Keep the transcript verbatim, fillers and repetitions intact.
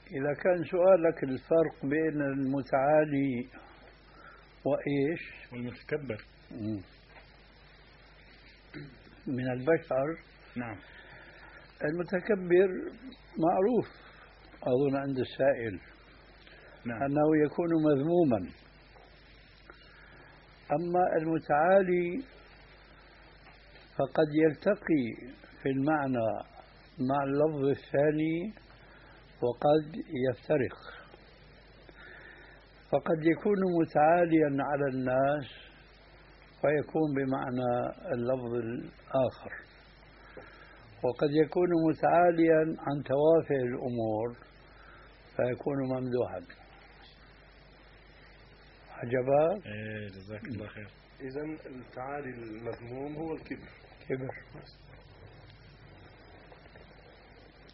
إذا كان سؤالك الفرق بين المتعالي وإيش والمتكبر من البشر. نعم. المتكبر معروف أظن عند السائل. نعم. أنه يكون مذموما. أما المتعالي فقد يلتقي في المعنى مع اللفظ الثاني وقد يفترق، فقد يكون متعاليا على الناس ويكون بمعنى اللفظ الآخر، وقد يكون متعاليا عن توافه الأمور فيكون ممدوحا. عجبا؟ ايه جزاك الله خير. إذن التعالي المذموم هو الكبر. كبر.